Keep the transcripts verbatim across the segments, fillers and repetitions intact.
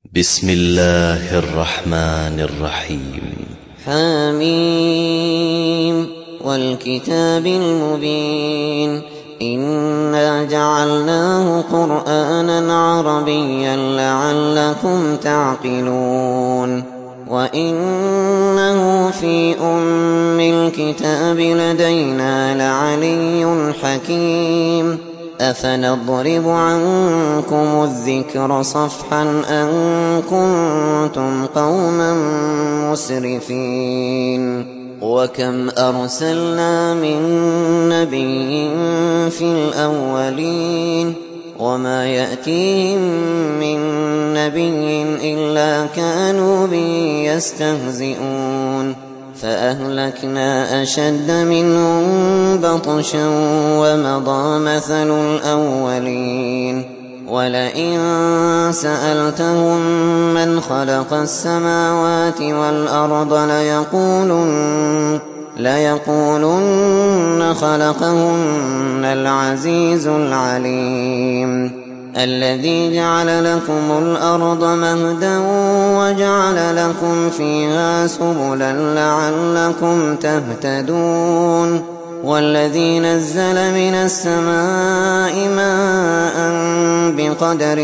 بسم الله الرحمن الرحيم. حميم والكتاب المبين إنا جعلناه قرآنا عربيا لعلكم تعقلون وإنه في أم الكتاب لدينا لعلي حكيم أفنضرب عنكم الذكر صفحا أن كنتم قوما مسرفين وكم أرسلنا من نبي في الأولين وما يأتيهم من نبي إلا كانوا به يستهزئون فأهلكنا أشد منهم بطشا ومضى مثل الأولين ولئن سألتهم من خلق السماوات والأرض ليقولن, ليقولن خلقهن العزيز العليم الذي جعل لكم الأرض مهدا وجعل لكم فيها سبلا لعلكم تهتدون والذي نزل من السماء ماء بقدر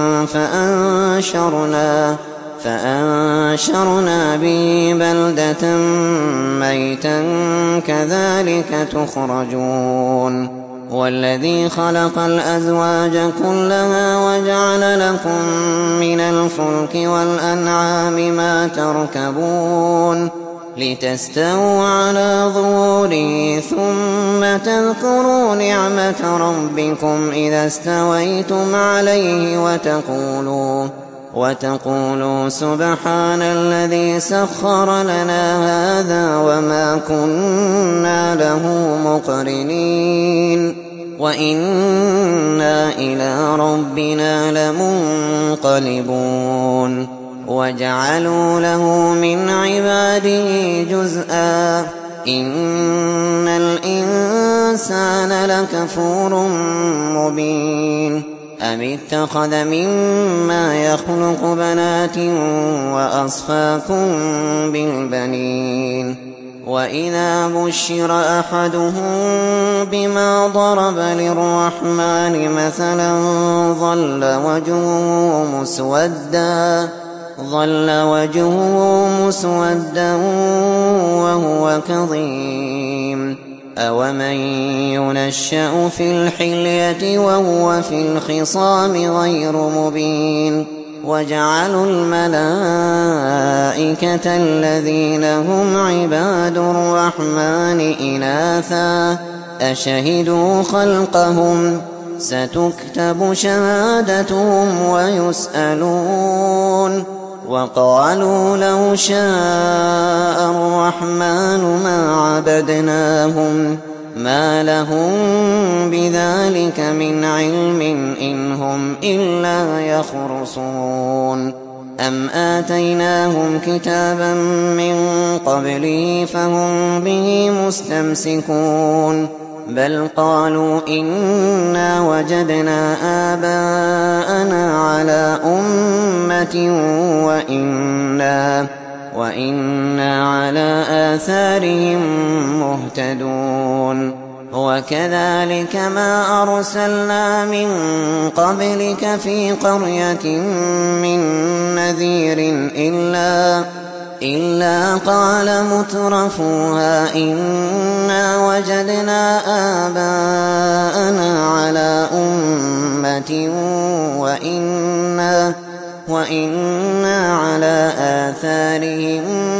فأنشرنا, فأنشرنا به بلدة ميتا كذلك تخرجون والذي خلق الأزواج كلها وجعل لكم من الفلك والأنعام ما تركبون لتستووا على ظهوره ثم تذكروا نعمة ربكم إذا استويتم عليه وتقولوا, وتقولوا سبحان الذي سخر لنا هذا وما كنا له مقرنين وإنا إلى ربنا لمنقلبون وجعلوا له من عباده جزءا إن الإنسان لكفور مبين أم اتخذ مما يخلق بنات وأصفاكم بالبنين وإذا بشر أحدهم بما ضرب للرحمن مثلا ظل وجهه مسودا ظل وجهه مسودا وهو كظيم أومن ينشأ في الحلية وهو في الخصام غير مبين وجعلوا الملائكة الذين هم عباد الرحمن إناثا أشهدوا خلقهم ستكتب شهادتهم ويسألون وقالوا لو شاء الرحمن ما عبدناهم ما لهم بذلك من علم إن هم إلا يخرصون أم آتيناهم كتابا من قبله فهم به مستمسكون بل قالوا إنا وجدنا آباءنا على أمة وإنا, وإنا على آثارهم مهتدون وكذلك ما أرسلنا من قبلك في قرية من نذير إلا إلا قال مترفوها إنا وجدنا آباءنا على أمة وإنا, وإنا على آثارهم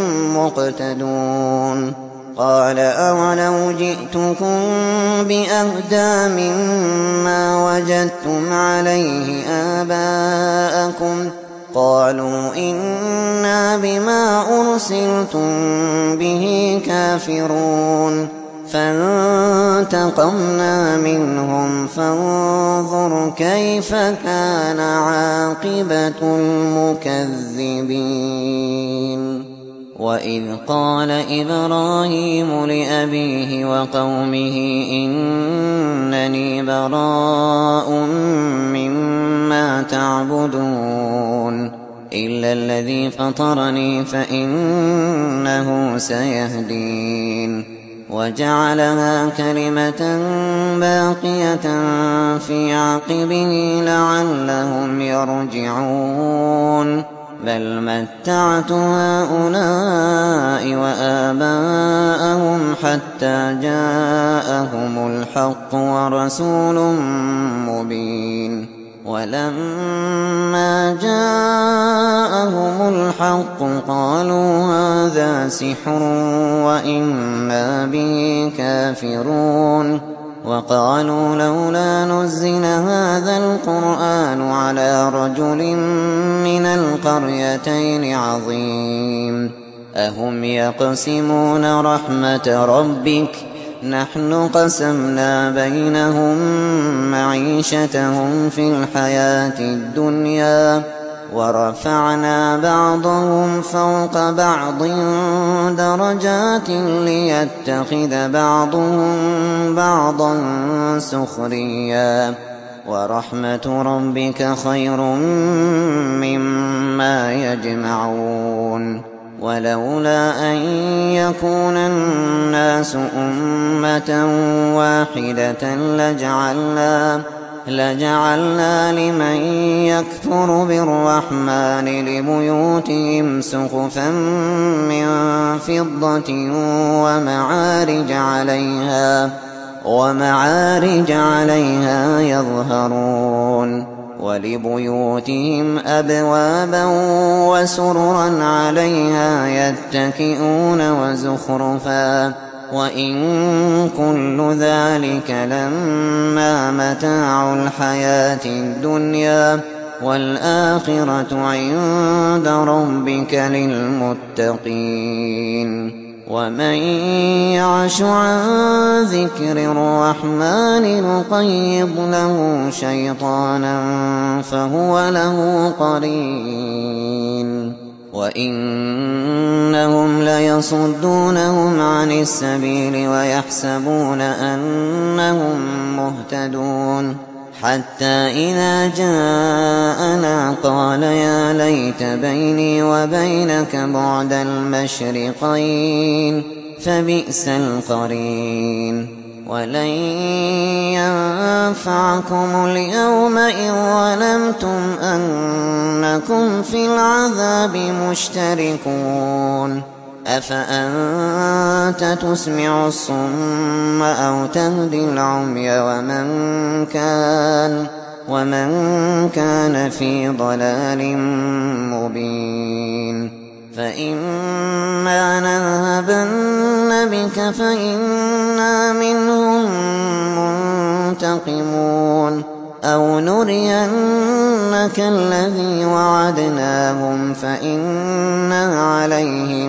مقتدون قال أولو جئتكم بأهدى مما وجدتم عليه آباءكم قالوا إنا بما أرسلتم به كافرون فانتقمنا منهم فانظر كيف كان عاقبة المكذبين وإذ قال إبراهيم لأبيه وقومه إنني براء مما تعبدون إلا الذي فطرني فإنه سيهدين وجعلها كلمة باقية في عقبه لعلهم يرجعون بل متعت هؤلاء وآباءهم حتى جاءهم الحق ورسول مبين ولما جاءهم الحق قالوا هذا سحر وإنا به كافرون وقالوا لولا نزل هذا القرآن على رجل من القريتين عظيم أهم يقسمون رحمة ربك نحن قسمنا بينهم معيشتهم في الحياة الدنيا ورفعنا بعضهم فوق بعض درجات ليتخذ بعضهم بعضا سخريا ورحمة ربك خير مما يجمعون ولولا أن يكون الناس أمة واحدة لجعلنا لجعلنا لمن يكفر بالرحمن لبيوتهم سقفا من فضة ومعارج عليها ومعارج عليها يظهرون ولبيوتهم أبوابا وسررا عليها يتكئون وزخرفا وإن كل ذلك لما متاع الحياة الدنيا والآخرة عند ربك للمتقين ومن يعش عن ذكر الرحمن نقيض له شيطانا فهو له قرين وإنهم ليصدونهم عن السبيل ويحسبون أنهم مهتدون حتى إذا جاءنا قال يا ليت بيني وبينك بعد المشرقين فبئس القرين ولن ينفعكم اليوم إذ ظلمتم أنكم في العذاب مشتركون أفأنت تسمع الصم أو تهدي العمي ومن كان ومن كان في ضلال مبين فإما نذهبن بك فإنا منهم منتقمون أو نرينك الذي وعدناهم فإنا عليهم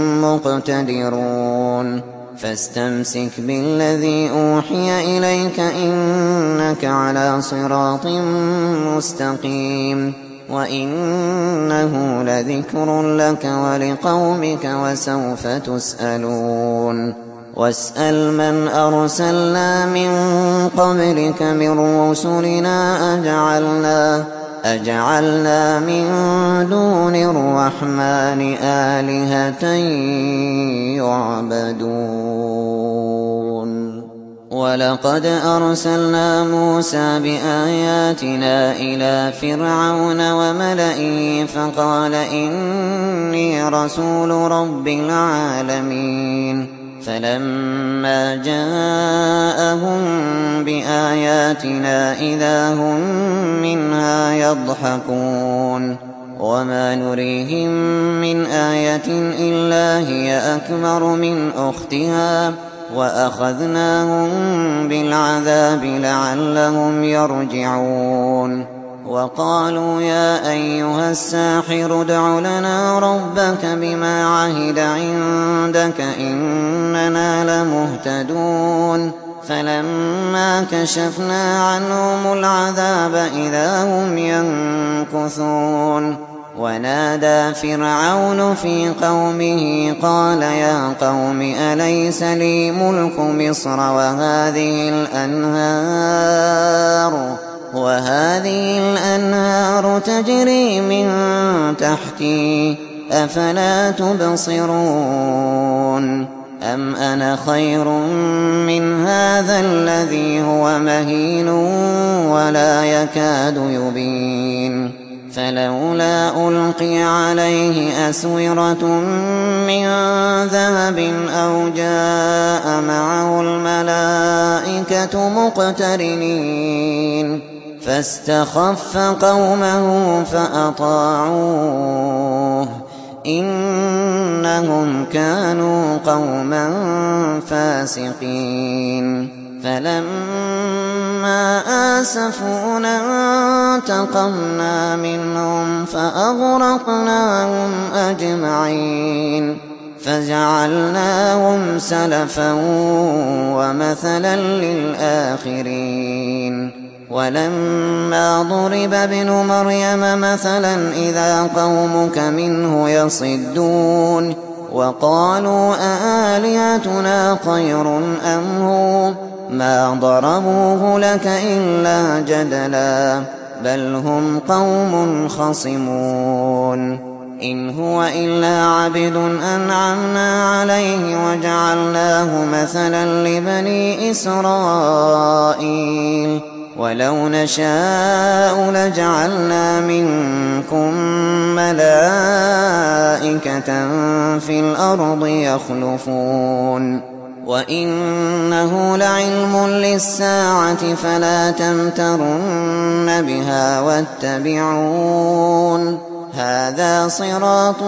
مقتدرون فاستمسك بالذي أوحي إليك إنك على صراط مستقيم وإنه لذكر لك ولقومك وسوف تسألون واسأل من أرسلنا من قبلك من رسلنا أجعلنا, أجعلنا من دون الرحمن آلهة يعبدون ولقد أرسلنا موسى بآياتنا إلى فرعون وملئه فقال إني رسول رب العالمين فلما جاءهم بآياتنا إذا هم منها يضحكون وما نريهم من آية إلا هي أكبر من أختها وأخذناهم بالعذاب لعلهم يرجعون وقالوا يا أيها الساحر ادع لنا ربك بما عهد عندك إننا لمهتدون فلما كشفنا عنهم العذاب إذا هم ينكثون ونادى فرعون في قومه قال يا قوم أليس لي ملك مصر وهذه الأنهار وهذه الأنهار تجري من تحتي أفلا تبصرون أم أنا خير من هذا الذي هو مهين ولا يكاد يبين فلولا ألقي عليه أسورة من ذهب أو جاء معه الملائكة مقترنين فاستخف قومه فأطاعوه إنهم كانوا قوما فاسقين فلما آسفونا انتقمنا منهم فأغرقناهم أجمعين فجعلناهم سلفا ومثلا للآخرين ولما ضرب ابن مريم مثلا إذا قومك منه يصدون وقالوا أآلهتنا خير أم هو ما ضربوه لك إلا جدلا بل هم قوم خصمون إن هو إلا عبد أنعمنا عليه وجعلناه مثلا لبني إسرائيل ولو نشاء لجعلنا منكم ملائكة في الأرض يخلفون وإنه لعلم للساعة فلا تمترن بها واتبعون هذا صراط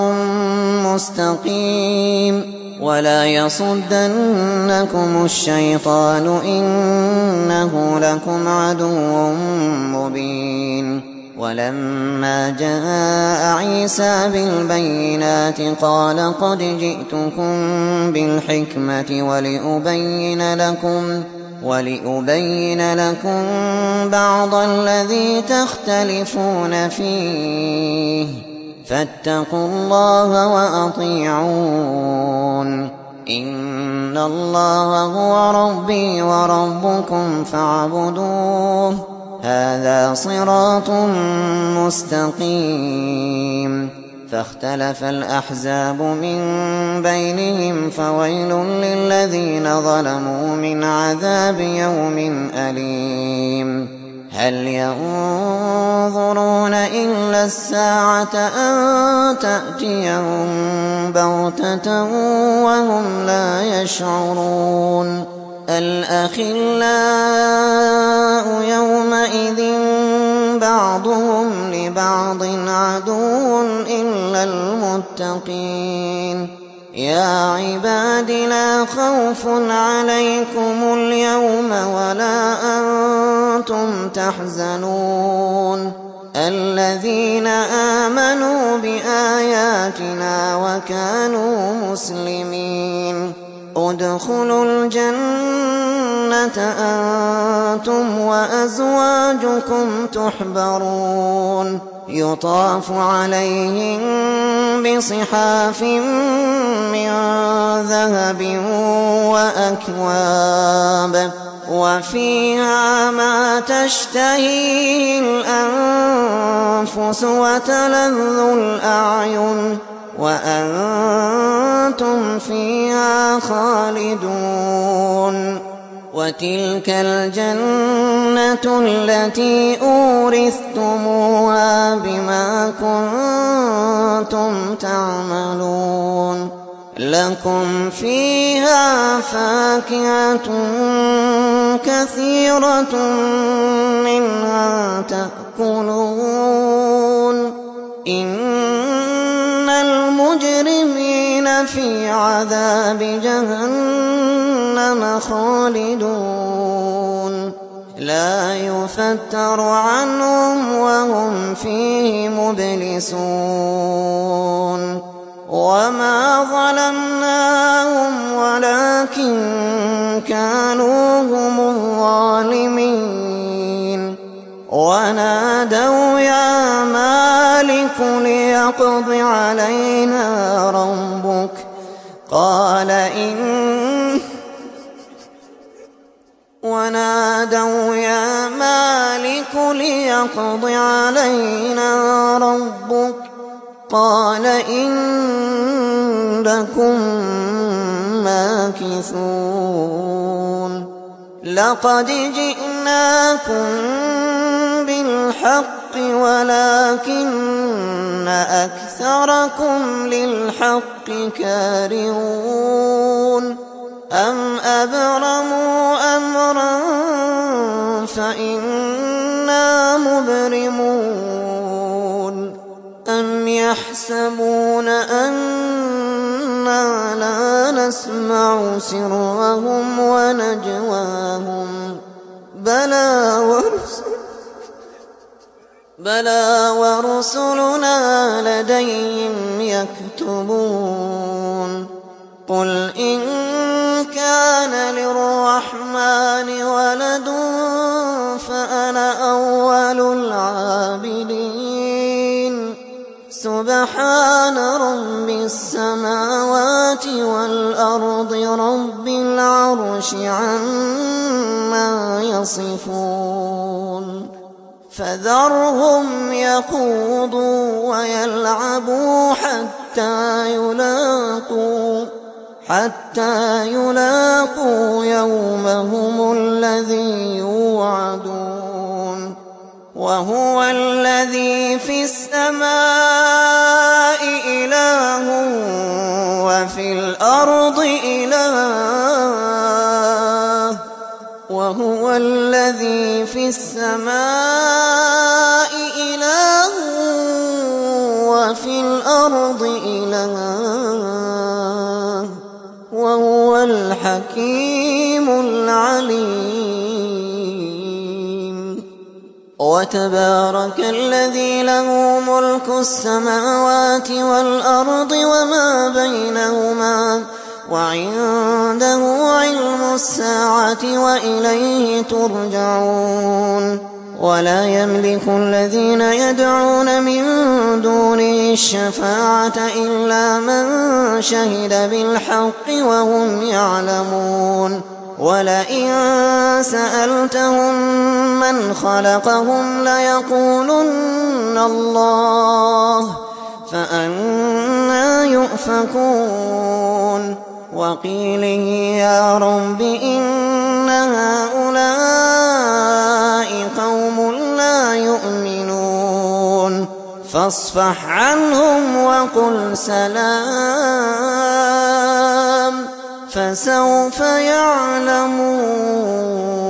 مستقيم ولا يصدنكم الشيطان إنه لكم عدو مبين ولما جاء عيسى بالبينات قال قد جئتكم بالحكمة ولأبين لكم ولأبين لكم بعض الذي تختلفون فيه فاتقوا الله وأطيعون إن الله هو ربي وربكم فاعبدوه هذا صراط مستقيم فاختلف الأحزاب من بينهم فويل للذين ظلموا من عذاب يوم أليم هل ينظرون إلا الساعة أن تأتيهم بغتة وهم لا يشعرون الأخلاء يومئذ بعضهم لبعض عدو إلا المتقين يا عباد لا خوف عليكم اليوم ولا أنتم تحزنون الذين آمنوا بآياتنا وكانوا مسلمين ادخلوا الجنة أنتم وأزواجكم تحبرون يطاف عليهم بصحاف من ذهب وأكواب وفيها ما تشتهيه الأنفس وتلذ الأعين وأنتم فيها خالدون وتلك الجنة التي أورثتموها بما كنتم تعملون لكم فيها فاكهة كثيرة منها تأكلون إن المجرمين في عذاب جهنم خالدون لا يفتر عنهم وهم فيه مبلسون وما ظلمناهم ولكن كانوا هم الظالمين ونادوا يا مالك ليقض علينا ربك قال إن ونادوا يا مالك ليقض علينا ربك قال إنكم ماكثون لقد جئناكم بالحق ولكن أكثركم للحق كارهون أم أبرموا أمرا فإنا مبرمون أم يحسبون أنا لا نسمع سرهم ونجواهم بلى ورسل بلى ورسلنا لديهم يكتبون قل إن كان للرحمن ولد فأنا أول العابدين سبحان رب السماوات والأرض رب العرش عما يصفون فذرهم يخوضوا ويلعبوا حتى يلاقوا حتى يلاقوا يومهم الذي يوعدون وهو الذي في السماء إله وفي الأرض إله وهو الذي في السماء إله وفي الأرض إله وهو الحكيم العليم وتبارك الذي له ملك السماوات والأرض وما بينهما وعنده علم الساعة وإليه ترجعون ولا يملك الذين يدعون من دونه الشفاعة إلا من شهد بالحق وهم يعلمون ولئن سألتهم من خلقهم ليقولن الله فأنى يؤفكون وقيله يا رب إن هؤلاء قوم لا يؤمنون فاصفح عنهم وقل سلام فسوف يعلمون.